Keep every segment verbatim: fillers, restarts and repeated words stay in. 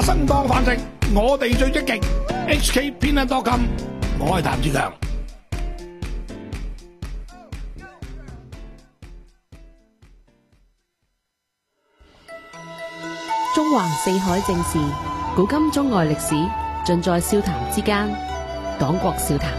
生當飯食，我哋最積極。H K 偏撚多金，我係譚志強。 中環四海正事，古今中外歷史，盡在笑談之間。講國笑談。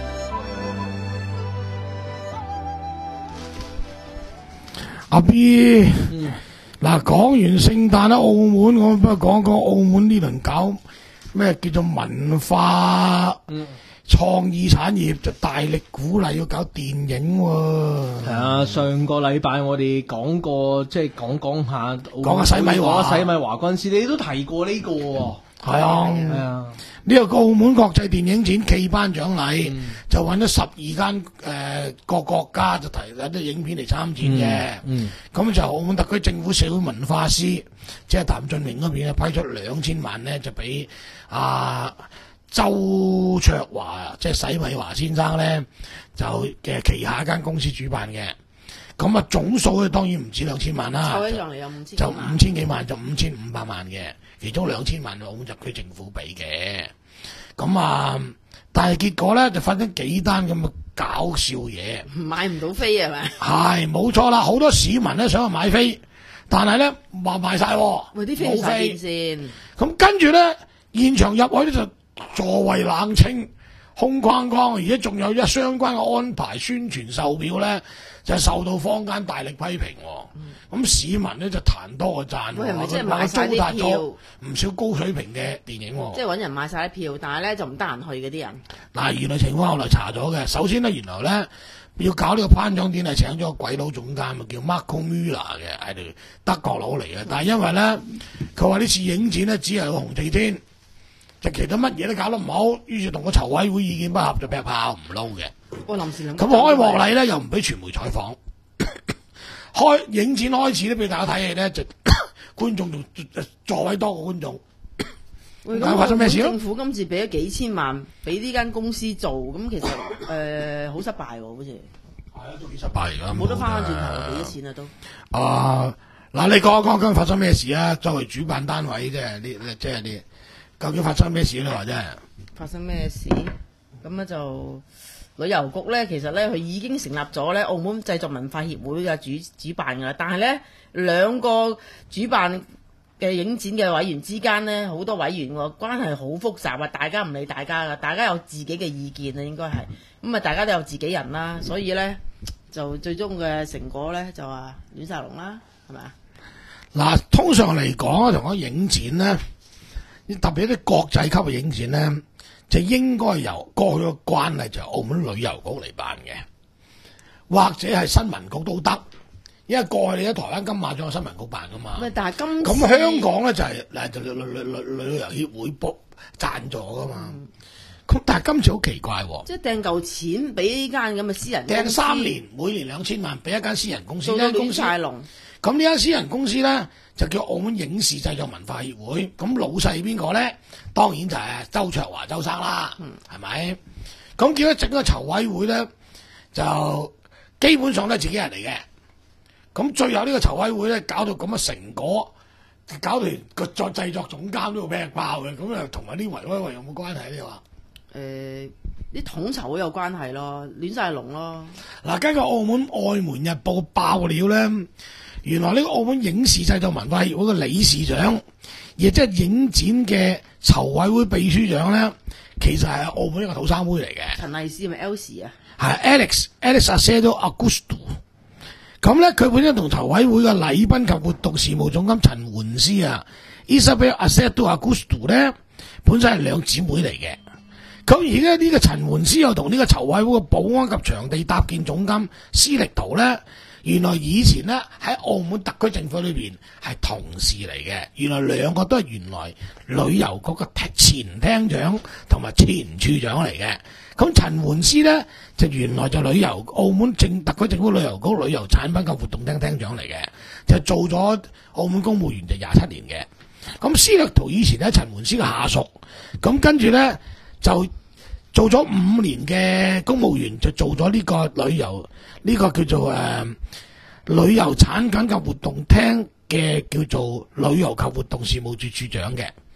阿 B， 嗯， 嗱，講完聖誕啦，澳門我不如講講澳門呢輪搞咩叫做文化創意產業，就大力鼓勵要搞電影喎。 係啊，上個禮拜我哋講過，即係講講下講下洗米華， 講下洗米華嗰陣時，你都提過呢個喎。 係啊， 係啊， 呢個澳門國際電影展暨頒獎禮、嗯、就揾咗十二間誒各國家就提有啲影片嚟參展嘅。咁、嗯嗯、就澳門特區政府社會文化司，即係譚俊榮嗰邊咧批出兩千萬咧，就俾啊周卓華，即係洗米華先生咧，就嘅旗下一間公司主辦嘅。咁啊總數咧當然唔止兩千萬啦， 湊起上嚟有五千， 就五千幾萬，就五千五百萬嘅，其中兩千萬澳門特區政府俾嘅。咁啊，但係結果咧就發生幾單咁嘅搞笑嘢， 買唔到飛係咪？ 係冇錯啦，好多市民咧想去買飛，但係咧話賣晒， 喂啲飛唔晒邊先？ 咁跟住咧現場入去咧就座位冷清，空框框，而且仲有一相關嘅安排宣傳售票咧，就受到坊間大力批評。咁、嗯、市民咧就彈多個讚， 喂係咪即係買晒啲票？ 唔少高水平嘅電影， 即係揾人買晒啲票，但係咧就唔得閒去嗰啲人。 嗱，原來情況後來查咗嘅。首先咧，原來咧要搞呢個頒獎典禮，請咗個鬼佬總監，叫 Marco Müller 嘅，係條德國佬嚟嘅。但係因為咧，佢話呢次影展咧只係個紅地毯，就其他乜嘢都搞得唔好，於是同個籌委會意見不合，就劈炮唔撈嘅。 我臨時諗咁開幕禮咧又唔俾傳媒採訪。開影展開始都俾大家睇戲咧，就觀眾仲座位多過觀眾。 喂， 咁發生咩事咯？ 政府今次俾咗幾千萬俾呢間公司做，咁其實誒好、呃、失敗喎，好似係啊，都幾失敗㗎， 冇得翻返轉頭幾多錢啊都。 啊，嗱，你講一講今日發生咩事啊？作為主辦單位即係你，即係你，究竟發生咩事咧？話真係發生咩事？咁咧就。旅遊局咧，其實咧佢已經成立咗咧澳門製作文化協會嘅主主辦㗎啦，但係咧兩個主辦嘅影展嘅委員之間咧，好多委員喎關係好複雜啊，大家唔理大家㗎，大家有自己嘅意見啊，應該係咁啊，大家都有自己人啦，所以咧就最終嘅成果咧就話亂晒龍啦，係咪啊？ 嗱，通常嚟講啊，同個影展咧，特別啲國際級嘅影展咧。就應該由過去嘅慣例就係澳門旅遊局嚟辦嘅，或者係新聞局都得，因為過去你喺台灣金馬獎係新聞局辦噶嘛。 但係今咁香港咧就係嗱就旅旅旅旅遊協會幫贊助噶嘛。咁、嗯、但係今次好奇怪喎， 即係掟嚿錢俾呢間咁嘅私人公司， 掟三年，每年兩千萬俾一間私人公司， 做到亂晒龍。咁呢間私人公司咧就叫澳門影視製作文化協會，咁老細係邊個咧？當然就係周卓華周生啦，係咪？咁見到整個籌委會咧，就基本上都係自己人嚟嘅。咁最後呢個籌委會咧，搞到咁嘅成果，搞到個作製作總監都要俾爆嘅，咁啊同埋呢維威維有冇關係你話？ 誒、呃，啲統籌會有關係咯，亂晒龍咯。 嗱，根據澳門外門日報爆料咧。原來呢個澳門影視製作文化協會嘅理事長，亦即係影展嘅籌委會秘書長咧，其實係澳門一個土生妹嚟嘅。 陳麗斯係咪 Elsie 啊？ 係 Alex Alex Acedo Augusto。咁咧，佢本身同籌委會嘅禮賓及活動事務總監陳媛詩啊 ，Isabel Acedo Augusto 咧，本身係兩姊妹嚟嘅。咁而家呢個陳媛詩又同呢個籌委會嘅保安及場地搭建總監施力圖咧。原來以前咧喺澳門特區政府裏邊係同事嚟嘅，原來兩個都係原來旅遊局嘅前廳長同埋前處長嚟嘅。咁陳媛詩咧就原來就旅遊澳門政特區政府旅遊局旅遊產品及活動廳廳長嚟嘅，就做咗澳門公務員就廿七年嘅。咁施力圖以前喺陳媛詩嘅下屬，咁跟住咧就做咗五年嘅公務員，就做咗呢個旅遊呢、這個叫做誒、呃、旅遊產品及活動廳嘅叫做旅遊及活動事務處處長嘅。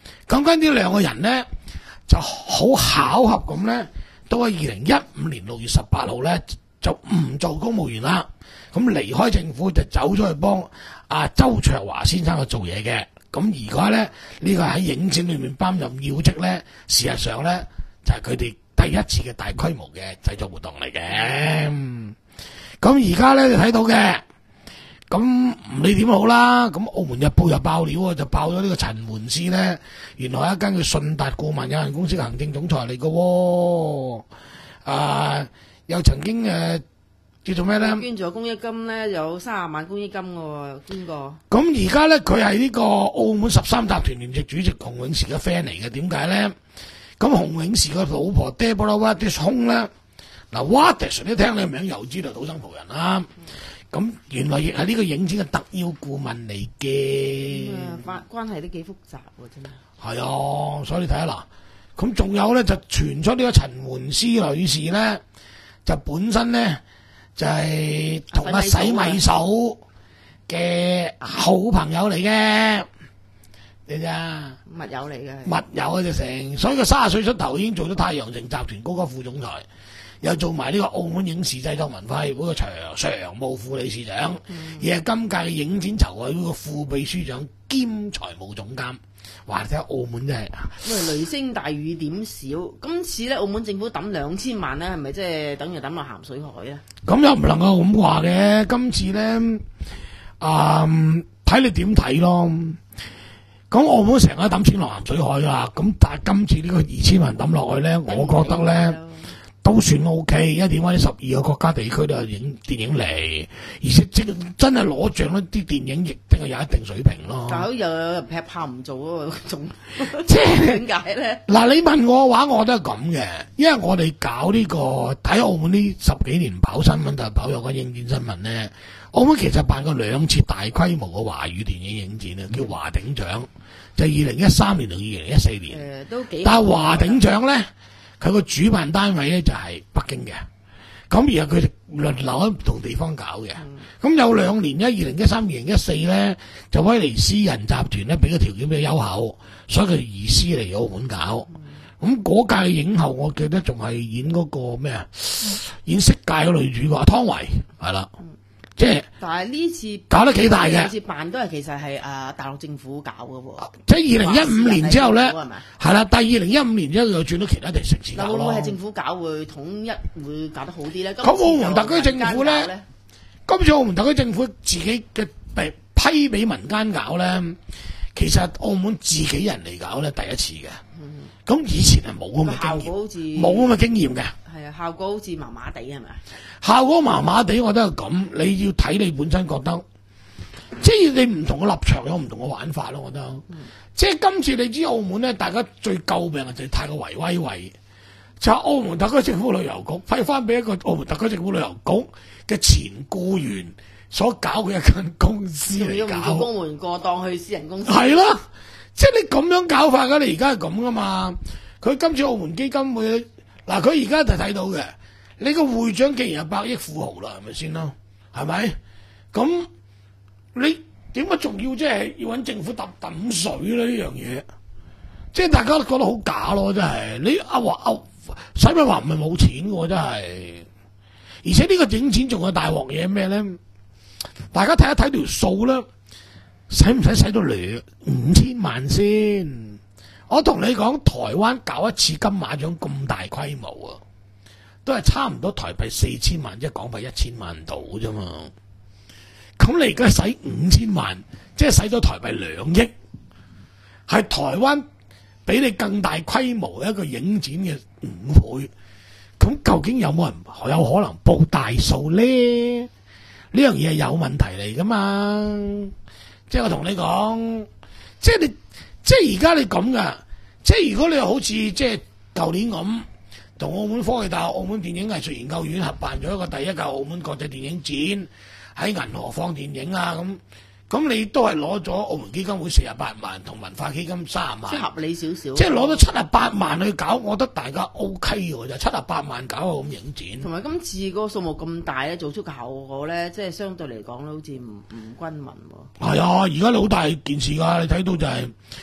咁跟呢兩個人咧就好巧合咁咧，到喺二零一五年六月十八號咧就唔做公務員啦，咁離開政府就走咗去幫阿周卓華先生去做嘢嘅。咁而家咧呢、這個喺影展裏面擔任要職咧，事實上咧就係佢哋第一次嘅大規模嘅製作活動嚟嘅。咁而家咧你睇到嘅。咁唔理點好啦，咁澳門日報又爆料啊，就爆咗呢個陳媛詩咧，原來係一間叫信達顧問有限公司嘅行政總裁嚟嘅喎，啊又曾經誒、呃、叫做咩咧？ 捐咗公益金咧，有三十萬公益金嘅喎，捐過。 咁而家咧佢係呢個澳門十三集團聯席主席洪永時嘅 friend 嚟嘅，點解咧？咁洪永時個老婆 Deborah Wadish 空咧，嗱 Wadish 一聽你名又知道土生葡人啦。咁原來亦係呢個影展嘅特邀顧問嚟嘅， 關關係都幾複雜喎，真係。 係啊，所以你睇下嗱，咁仲有咧就傳出呢個陳媛詩女士咧，就本身咧就係同阿洗米嫂嘅好朋友嚟嘅，你知啊？ 密友嚟嘅， 密友啊，就成，所以佢三十歲出頭已經做咗太陽城集團高級副總裁。又做埋呢個澳門影視製作文化協會嘅常常務副理事長， 嗯、 而係今屆嘅影展籌委會嘅副秘書長兼財務總監。話睇下澳門真係， 因為雷聲大雨點少，今次咧澳門政府抌兩千萬咧，係咪即係等於抌落鹹水海咧？ 咁又唔能夠咁話嘅。今次咧，啊、嗯、睇你點睇咯。咁澳門成日抌錢落鹹水海啦，咁但係今次呢個二千萬抌落去咧，我覺得咧。都算 O K， 因為點解呢十二個國家地區都有影電影嚟，而且即真係攞獎呢啲電影亦定係有一定水平咯。 但係又有人劈炮唔做嗰個仲即係點解咧？ 嗱，你問我嘅話，我覺得係咁嘅，因為我哋搞呢、這個睇澳門呢十幾年跑新聞，就係跑有關影展新聞咧。澳門其實辦過兩次大規模嘅華語電影影展啊，叫華鼎獎，就係二零一三年同二零一四年。誒、 呃，都幾。 但係華鼎獎咧。佢個主辦單位咧就係北京嘅，咁而家佢哋輪流喺唔同地方搞嘅。咁、嗯、有兩年咧，二零一三、二零一四咧，就威尼斯人集團咧俾個條件比較優厚，所以佢移師嚟澳門搞。咁嗰屆影后，我記得仲係演嗰個咩啊？演色戒嘅女主角湯唯係啦。即係， 但係呢次搞得幾大嘅。 呢次辦都係其實係誒大陸政府搞嘅喎。 即係二零一五年之後咧，係啦，但係二零一五年之後又轉到其他地城市搞咯。 會唔會係政府搞會統一會搞得好啲咧？ 咁澳門特區政府咧，今次澳門特區政府自己嘅批俾民間搞咧，其實澳門自己人嚟搞咧第一次嘅。咁、嗯、以前係冇咁嘅經驗，冇咁嘅經驗嘅。 係啊，效果好似麻麻地係咪？ 效果麻麻地，我覺得係咁。你要睇你本身覺得，即係你唔同嘅立場有唔同嘅玩法咯。我覺得，嗯、即係今次你知澳門咧，大家最詬病嘅就係太過維威維，就係、澳門特區政府旅遊局批翻俾一個澳門特區政府旅遊局嘅前僱員所搞嘅一間公司嚟搞， 用公務員過檔去私人公司， 係啦，即係你咁樣搞法㗎，你而家係咁噶嘛？佢今次澳門基金會嗱，佢而家就睇到嘅。你個會長既然係百億富豪啦，係咪先咯？係咪？咁你點解仲要即係要揾政府揼揼水咧？呢樣嘢，即係大家都覺得好假咯，真係。你阿華阿使咪話唔係冇錢嘅，真係。而且呢個影展仲有大鑊嘢咩咧？大家睇一睇條數啦，使唔使使到兩五千萬先？我同你講，台灣搞一次金馬獎咁大規模啊！都係差唔多台幣四千萬，即係港幣一千萬度啫嘛。咁你而家使五千萬，即係使咗台幣兩億，係台灣比你更大規模嘅一個影展嘅五倍。咁究竟有冇人有可能報大數咧？呢樣嘢係有問題嚟噶嘛？即係我同你講，即係你，即係而家你咁噶，即係如果你好似即係舊年咁。同澳門科技大學、澳門電影藝術研究院合辦咗一個第一屆澳門國際電影展，喺銀河放電影啊咁，咁你都係攞咗澳門基金會四十八萬，同文化基金三十萬， 即係合理少少， 即係攞咗七十八萬去搞，我覺得大家 O K 嘅就七十八萬搞個咁影展。同埋今次嗰個數目咁大咧，做出嘅效果咧，即係相對嚟講咧，好似唔唔均勻喎。 係啊，而家你好大件事㗎，你睇到就係、是。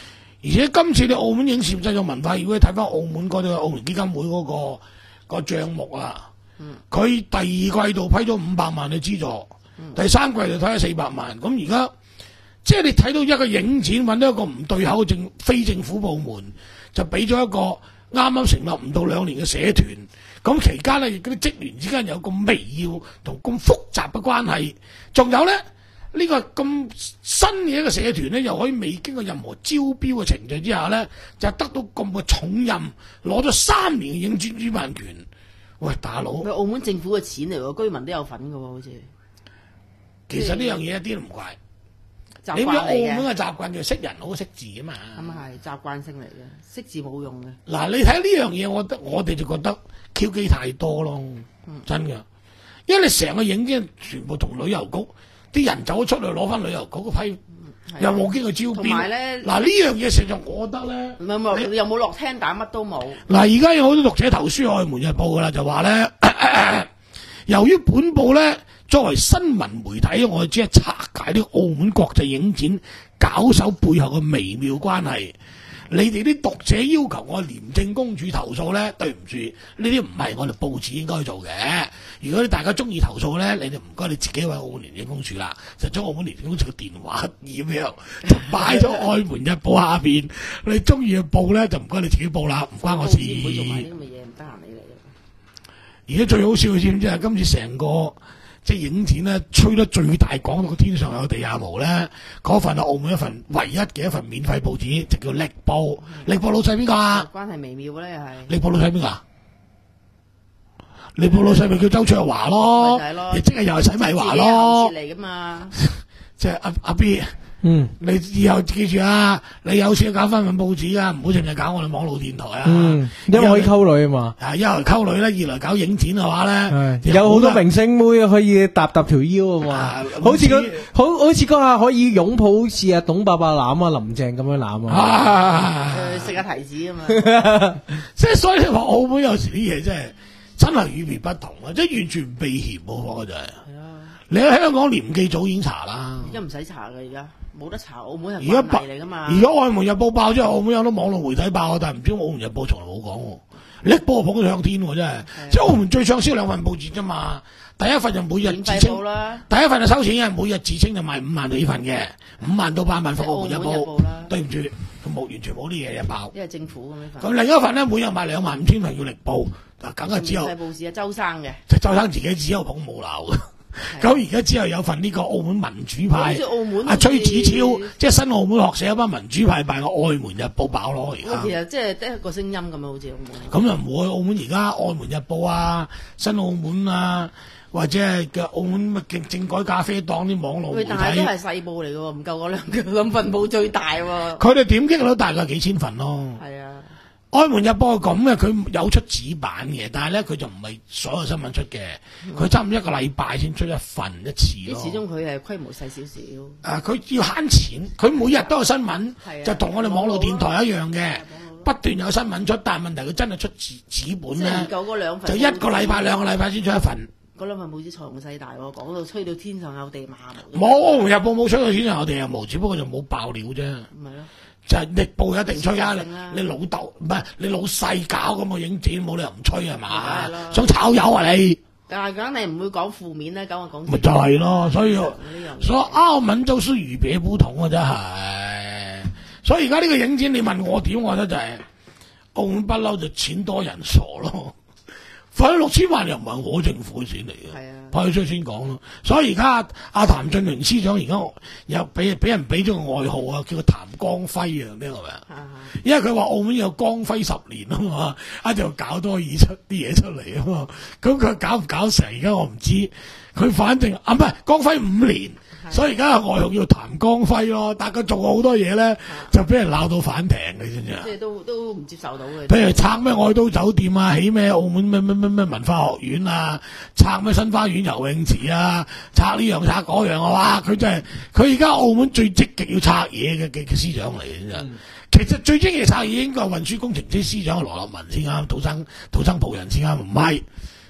而且今次你澳門影視製作文化協會睇翻澳門嗰個澳門基金會嗰、個、個帳目啊，佢、嗯、第二季度批咗五百萬嘅資助，嗯、第三季度睇咗四百萬。咁而家即係你睇到一個影展揾到一個唔對口嘅政非政府部門，就俾咗一個啱啱成立唔到兩年嘅社團。咁期間咧，嗰啲職員之間有咁微妙同咁複雜嘅關係，仲有咧。呢個咁新嘅一個社團咧，又可以未經過任何招標嘅程序之下咧，就得到咁嘅重任，攞咗三年嘅影展主辦權。喂，大佬， 佢澳門政府嘅錢嚟喎，居民都有份嘅喎，好似。 其實呢樣嘢一啲都唔怪。 習慣你知澳嚟嘅門嘅習慣就識人好識字啊嘛。 咁啊係習慣性嚟嘅，識字冇用嘅。 嗱，你睇呢樣嘢，我覺得我哋就覺得 Q 機太多咯， 嗯、 真嘅。因為你成個影展全部同旅遊局。啲人走咗出嚟攞翻旅遊局嗰批，又冇經過招標。同埋咧，嗱呢樣嘢實在我覺得咧， 唔係唔係，又冇落廳打乜都冇。 嗱而家有好多讀者投書《愛門日報》噶啦，就話咧，由於本報咧作為新聞媒體，我哋只係拆解啲澳門國際影展搞手背後嘅微妙關係。你哋啲讀者要求我廉政公署投訴咧，對唔住，呢啲唔係我哋報紙應該做嘅。如果你大家中意投訴咧，你哋唔該你自己揾澳門廉政公署啦，就將澳門廉政公署嘅電話咁樣就擺咗《愛門日報》下邊。你中意嘅報咧，就唔該你自己報啦，唔關我事。 唔會做埋啲咁嘅嘢，唔得閒理你。 而家最好笑嘅知唔知啊？今次成個即係影展咧，吹得最大講到天上有地下無咧，嗰份係澳門一份唯一嘅一份免費報紙，就叫《力報》。力報老細邊個啊？ 關係微妙咧，又係。 力報老細邊個啊？力報老細咪叫周卓華咯，亦即係又係洗米華咯。 嚟噶嘛？ 即係阿阿 B。 嗯， 你以後記住啊！你有錢搞翻份報紙啊，唔好淨係搞我哋網絡電台啊。 嗯，一可以溝女啊嘛。 啊，一來溝女咧，二來搞影展嘅話咧， 有好多明星妹可以搭搭條腰啊嘛。 啊好似嗰好好似嗰下可以擁抱，好似阿董伯伯攬啊林鄭咁樣攬啊。 啊， 食下提子啊嘛。 即係所以你話澳門有時啲嘢真係真係與別不同啊！即係完全唔避嫌喎，就係。係啊。你喺香港廉記早已經查啦。 而家唔使查嘅，而家。冇得查，澳門係而家法例嚟噶嘛？ 而家《愛門日報》爆之後，澳門有好多網絡媒體爆，但係唔知《澳門日報》從來冇講喎。力報捧到向天喎，真係。即係澳門最暢銷兩份報紙啫嘛。第一份就每日自稱，第一份就收錢嘅，每日自稱就賣五萬幾份嘅，五萬到八萬份《澳門日報》。對唔住，佢冇完全冇啲嘢嘢爆。 因為政府咁樣份。 咁另一份咧，每日賣兩萬五千份叫力報，嗱梗係只有。 細報紙啊，周生嘅。 就周生自己只有捧冇鬧。咁而家之後有份呢個澳門民主派，阿崔子超，即係新澳門學社一班民主派辦嘅《愛門日報》爆咯，而家。 其實即係得一個聲音咁啊，好似澳門。 咁又唔會，澳門而家《愛門日報》啊、新澳門啊，或者係嘅澳門乜政改咖啡檔啲網絡媒體， 但係都係細報嚟嘅喎，唔夠嗰兩兩份報最大喎。 佢哋點擊率大概幾千份咯。 係啊。 愛門日報係咁嘅，佢有出紙版嘅，但係咧佢就唔係所有新聞出嘅，佢、嗯、差唔多一個禮拜先出一份一次咯。 始終佢係規模細少少。誒、 啊，佢要慳錢，佢每日都有新聞，就同我哋網絡電台一樣嘅，不斷有新聞出，但係問題佢真係出紙紙本咧，就一個禮拜兩個禮拜先出一份。 嗰兩份報紙財雄勢大喎，講到吹到天上有地馬無。 冇，愛門日報冇吹到天上有地有無，只不過就冇爆料啫。 唔係咯。就係力報一定吹啊！你老豆唔係你老細搞咁嘅影展，冇理由唔吹係嘛？想炒魷啊你！ 但係梗係唔會講負面咧，梗係講。 咪就係咯，所以所以澳門都是與別不同啊，真係。所以而家呢個影展，你問我點，我覺得就係、是、澳門不嬲就錢多人傻咯。費咗六千萬又唔係我政府嘅錢嚟嘅，派咗出先講咯。所以而家阿譚俊榮司長而家又俾俾人俾咗個外號啊，叫佢譚光輝啊，咩係咪啊？因為佢話澳門有光輝十年啊嘛，一就搞多嘢出啲嘢出嚟啊嘛。咁佢搞唔搞成？而家我唔知。佢反正啊，唔係光輝五年。所以而家外號叫譚光輝咯，但係佢做過好多嘢咧，就俾人鬧到反艇嘅，知唔知啊？ 即係都都唔接受到嘅。 譬如拆咩愛都酒店啊，起咩澳門咩咩咩咩文化學院啊，拆咩新花園游泳池啊，拆呢樣拆嗰樣啊，哇！佢真係佢而家澳門最積極要拆嘢嘅嘅嘅司長嚟嘅啫。嗯、其實最積極拆嘢應該係運輸工程司司長羅立文先啱，土生土生葡人先啱，唔係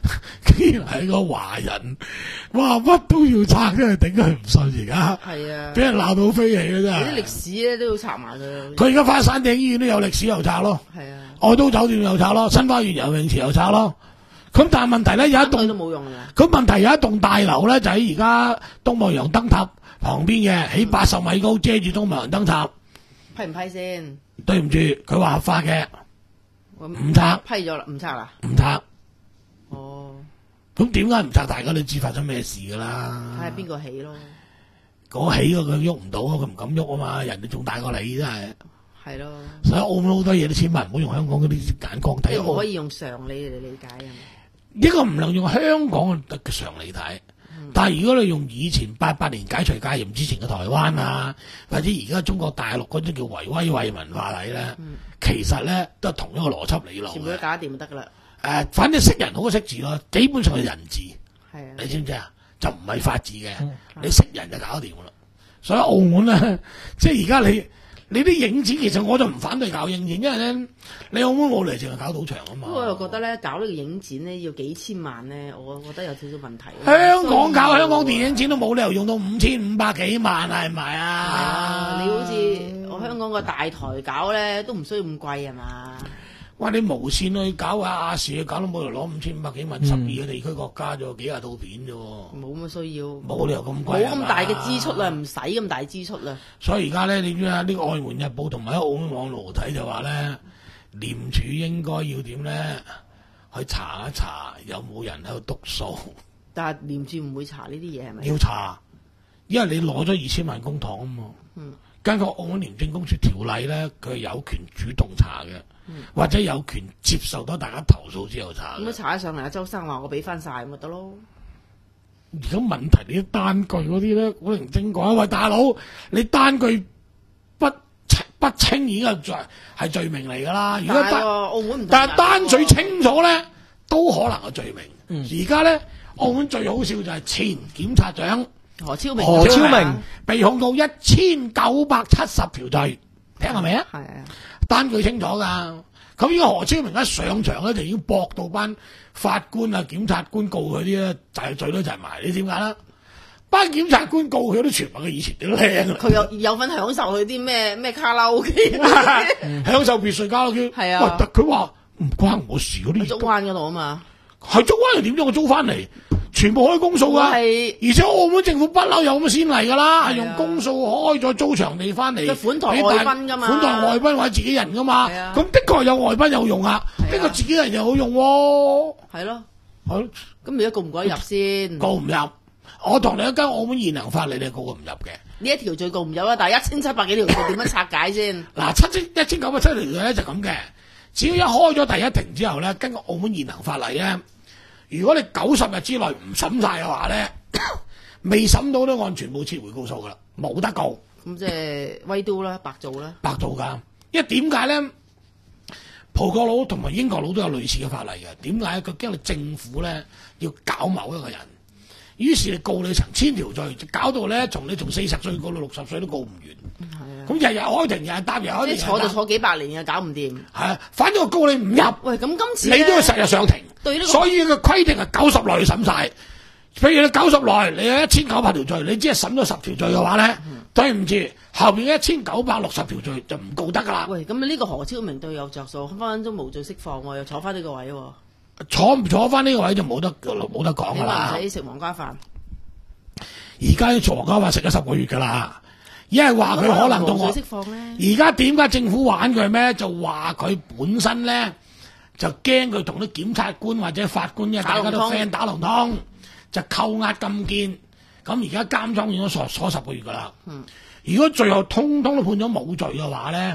竟然係個華人，哇乜都要拆，真係頂佢唔順而家。 係啊， 俾人鬧到飛起嘅真係。 啲歷史咧都要拆埋佢。 佢而家翻山頂醫院都有歷史又拆咯， 係啊， 愛都酒店又拆咯，新花園游泳池又拆咯。咁但係問題咧有一棟都冇用㗎。 咁問題有一棟大樓咧就喺而家東望洋燈塔旁邊嘅，起八十米高，遮住東望洋燈塔。 批唔批先？ 對唔住，佢話合法嘅， 唔唔拆， 批咗啦，唔拆啦。 唔拆。 哦， 咁點解唔拆？大家都知發生咩事噶啦。 睇下邊個起咯。 嗰起嗰個喐唔到，佢唔敢喐啊嘛，人哋仲大過你真係。 係咯。 所以澳門好多嘢，啲千萬唔好用香港嗰啲眼光睇。 即係我可以用常理嚟理解啊。 呢個唔能用香港嘅常理睇。但係如果你用以前八八年解除戒嚴之前嘅台灣啊，或者而家中國大陸嗰種叫維威惠文化嚟咧， 嗯、 其實咧都係同一個邏輯理路嘅。 全部都搞掂就得噶啦。誒、 呃，反正識人好過識字咯，基本上係人字。係啊，你知唔知啊？就唔係法治嘅，嗯、你識人就搞掂噶啦。所以澳門咧，即係而家你。你啲影展其實我就唔反對搞影展，因為咧你澳門冇嚟淨係搞賭場啊嘛。 不過我又覺得咧搞呢個影展咧要幾千萬咧，我覺得有少少問題。 香港搞香港電影展都冇理由用到五千五百幾萬係咪啊？ 係啊，你好似我香港個大台搞咧都唔需要咁貴係嘛？ 哇！你無線去搞下亞視，搞到冇理由攞五千五百幾萬，十二個地區國家啫，幾廿套片啫。 冇乜需要， 冇理由咁貴， 冇咁大嘅支出啦，唔使咁大支出啦。 所以而家咧，你知啊？呢個《外門日報》同埋喺澳門網絡睇就話咧，廉署應該要點咧？去查一查有冇人喺度督數。 但係廉署唔會查呢啲嘢係咪？ 要查，因為你攞咗二千萬公帑啊嘛。嗯。根據澳門廉政公署條例咧，佢係有權主動查嘅。嗯、或者有權接受到大家投訴之後查。咁樣查得上嚟，阿周生話我俾翻晒咁咪得咯。 而家問題你啲單據嗰啲咧，古靈精怪。喂，大佬，你單據不不清已經係罪係罪名嚟㗎啦。如果單澳門唔， 但係單據清楚咧，都可能係罪名。而家咧，澳門最好笑就係前檢察長何超明， 何超明被控到一千九百七十條罪，聽係咪啊？係啊。單據清楚㗎，咁呢個何超明一上場咧就已經駁到班法官啊、檢察官告佢啲咧，就係罪都就埋。你點解啦？班檢察官告佢都全部佢以前點靚， 佢有有份享受佢啲咩咩卡拉 OK， 享受別墅卡拉 OK。係啊，喂，佢話唔關我事嗰啲。 竹灣嗰度啊嘛， 係竹灣又點咗我租翻嚟？全部開公數㗎，而且澳門政府不嬲有咁嘅先例㗎啦，係用公數開咗租場地翻嚟， 款待外賓㗎嘛， 款待外賓或者自己人㗎嘛，咁的確有外賓有用啊，呢個自己人又好用喎， 係咯， 好， 咁而家告唔告得入先？ 告唔入，我同你一間澳門現行法例，你係告唔入嘅。 呢一條罪告唔入啦，但係一千七百幾條罪點樣拆解先？ 嗱，七千一千九百七條罪咧就咁嘅，只要一開咗第一庭之後咧，根據澳門現行法例咧。如果你九十日之內唔審晒嘅話咧，未審到都按全部撤回告訴噶啦，冇得告。 咁即係威都啦，白做啦， 白做㗎。因為點解咧？葡國佬同埋英國佬都有類似嘅法例嘅。點解？佢驚你政府咧要搞某一個人，於是你告你成千條罪，就搞到咧從你從四十歲告到六十歲都告唔完。係啊。咁日日開庭，日日答，日日開庭。 即係坐就坐幾百年嘅，搞唔掂。 係啊，反正我告你唔入。 喂，咁今次你都要成日上庭。 對呢個， 所以個規定係九十內審晒。譬如你九十內，你有一千九百條罪，你只係審咗十條罪嘅話咧，嗯、對唔住，後邊一千九百六十條罪就唔告得噶啦。喂， 咁呢個何超明對有着數，分分鐘無罪釋放喎，又坐翻呢個位喎。 坐唔坐翻呢個位就冇得冇得講噶啦。 唔使食皇家飯。 而家要做皇家飯食咗十個月噶啦，因為話佢可能到我。無罪釋放咧。而家點解政府玩佢咩？就話佢本身咧。就驚佢同啲檢察官或者法官，因為大家都 friend 打龍通，就扣押禁見。咁而家監倉已經鎖鎖十個月噶啦。嗯，如果最後通通都判咗冇罪嘅話咧，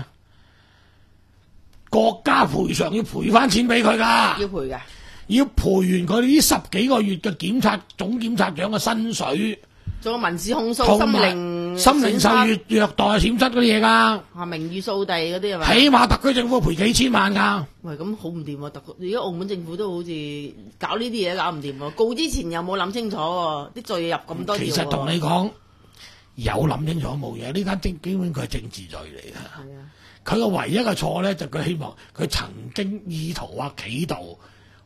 國家賠償要賠翻錢俾佢噶。要賠嘅，要賠完佢呢十幾個月嘅檢察總檢察長嘅薪水。仲有民事控訴、心靈心靈受虐虐待、閃失嗰啲嘢噶，啊名譽掃地嗰啲係咪？起碼特區政府賠幾千萬噶。喂，咁好唔掂喎！特而家澳門政府都好似搞呢啲嘢搞唔掂喎，告之前又冇諗清楚喎，啲罪入咁多條。其實同你講，有諗清楚冇嘢，呢單政基本佢係政治罪嚟嘅。係啊，佢個唯一嘅錯咧就佢希望佢曾經意圖啊企圖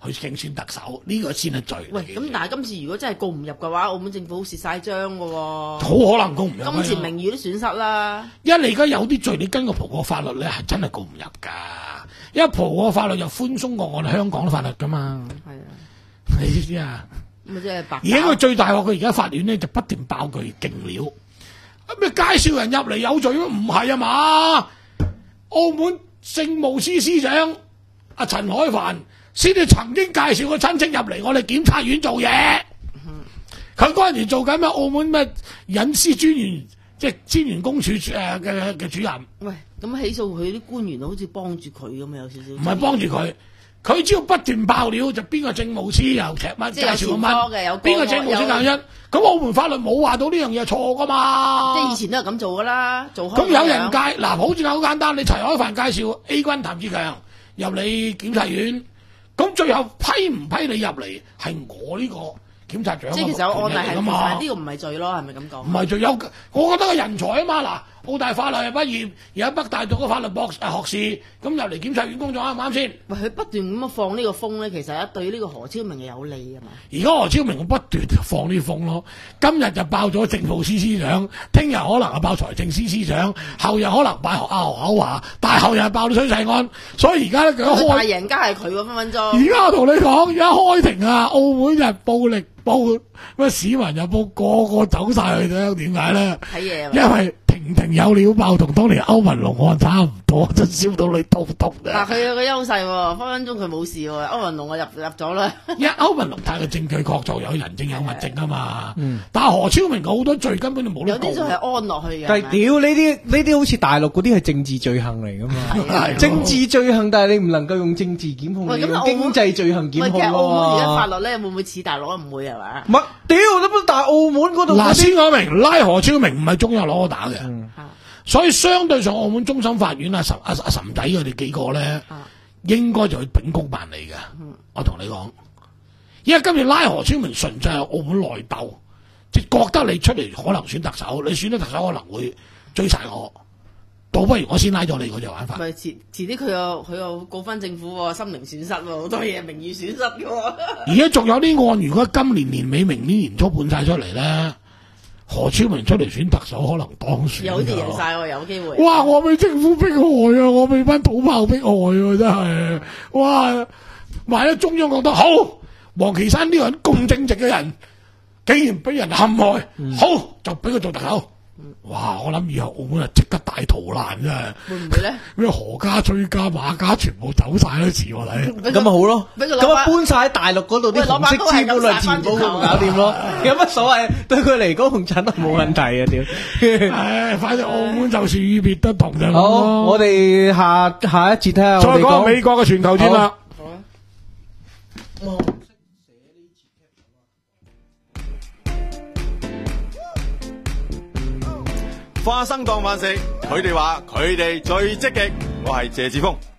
去競選特首，呢、這個先係罪。 喂，咁但係今次如果真係告唔入嘅話，澳門政府好蝕晒張嘅喎， 好可能告唔入。 金錢名譽都損失啦。 因為你而家有啲罪，你根據葡國法律咧係真係告唔入㗎。因為葡國法律又寬鬆過我哋香港法律㗎嘛。係啊，你知唔知啊？ 咁啊，即係白。 而家佢最大鑊，佢而家法院咧就不斷爆佢勁料。咩介紹人入嚟有罪咩？唔係啊嘛！澳門政務司司長阿陳海帆先至曾經介紹個親戚入嚟我哋檢察院做嘢。佢嗰陣時做緊咩？澳門咩隱私專員，即係專員公署誒嘅嘅主任。 喂，咁起訴佢啲官員好似幫住佢咁啊，有少少。 唔係幫住佢。佢只要不斷爆料，就邊個政務司又赤乜介紹個乜，邊個政務司教一，咁澳門法律冇話到呢樣嘢錯噶嘛？ 即係以前都係咁做噶啦，做開。 咁有人介嗱，好似好簡單，你陳海帆介紹 A 君譚志強入你檢察院，咁最後批唔批你入嚟係我呢個檢察長。 即係其實有案例係嘛？ 呢個唔係罪咯，係咪咁講？ 唔係罪，有我覺得個人才啊嘛嗱。澳大法律係畢業，而家北大讀嘅法律博士學士，咁入嚟檢察院工作啱唔啱先？ 喂，佢不斷咁樣放呢個風咧，其實對呢個何超明係有利啊嘛。 而家何超明我不斷放呢風咯，今日就爆咗政務司司長，聽日可能係爆財政司司長，後日可能爆阿何厚華，大後日係爆到崔世安，所以而家咧佢開。大贏家係佢喎，分分鐘。 而家我同你講，而家開庭啊，澳門日暴力報乜市民日報個個走晒去咗，點解咧？ 睇嘢。 因為庭庭有料爆，同當年歐文龍案差唔多，真燒到你篤篤嘅。 嗱，佢有個優勢喎，分分鐘佢冇事喎。歐文龍我入入咗啦。 因為歐文龍睇個證據確鑿，有人證有物證啊嘛。嗯、但係何超明好多罪根本就冇得告。 有啲就係安落去嘅。 但係屌呢啲呢啲好似大陸嗰啲係政治罪行嚟噶嘛？政治罪行，但係你唔能夠用政治檢控，你用經濟罪行檢控澳門而家法律咧會唔會似大陸啊？唔會係嘛？ 唔係，屌咁但係澳門嗰度嗱，先講明拉何超明唔係中央攞我打嘅。嗯所以相對上澳門終審法院啊，岑阿阿岑仔佢哋幾個咧，啊、應該就去秉公辦理嘅。嗯、我同你講，因為今次拉何超明純粹係澳門內鬥，即係覺得你出嚟可能選特首，你選咗特首可能會追殺我，倒不如我先拉咗你嗰隻玩法。 咪遲遲啲佢又佢又告翻政府喎，心靈損失喎，好多嘢名譽損失嘅喎。 而家仲有啲案，如果今年年尾、明年年初判晒出嚟咧。何超明出嚟選特首可能當選， 有啲贏晒喎，有機會。 哇！我被政府迫害啊，我被班土炮迫害啊，真係哇！萬一中央覺得好，王岐山呢個人咁正直嘅人，竟然俾人陷害，嗯、好就俾佢做特首。哇！我諗以後澳門啊，即刻大逃難真係。會唔會咧？咩何家、崔家、馬家全部走晒都似我睇。 咁咪好咯。咁啊搬晒喺大陸嗰度啲紅色資本嚟填補，咁搞掂咯。有乜所謂？對佢嚟講，紅塵都冇問題啊！屌。唉， 反正澳門就是與別不同就。 好，我哋下下一節睇下。 再講美國嘅全球戰啦。好。 花生當飯食，佢哋話佢哋最積極，我係謝志峰。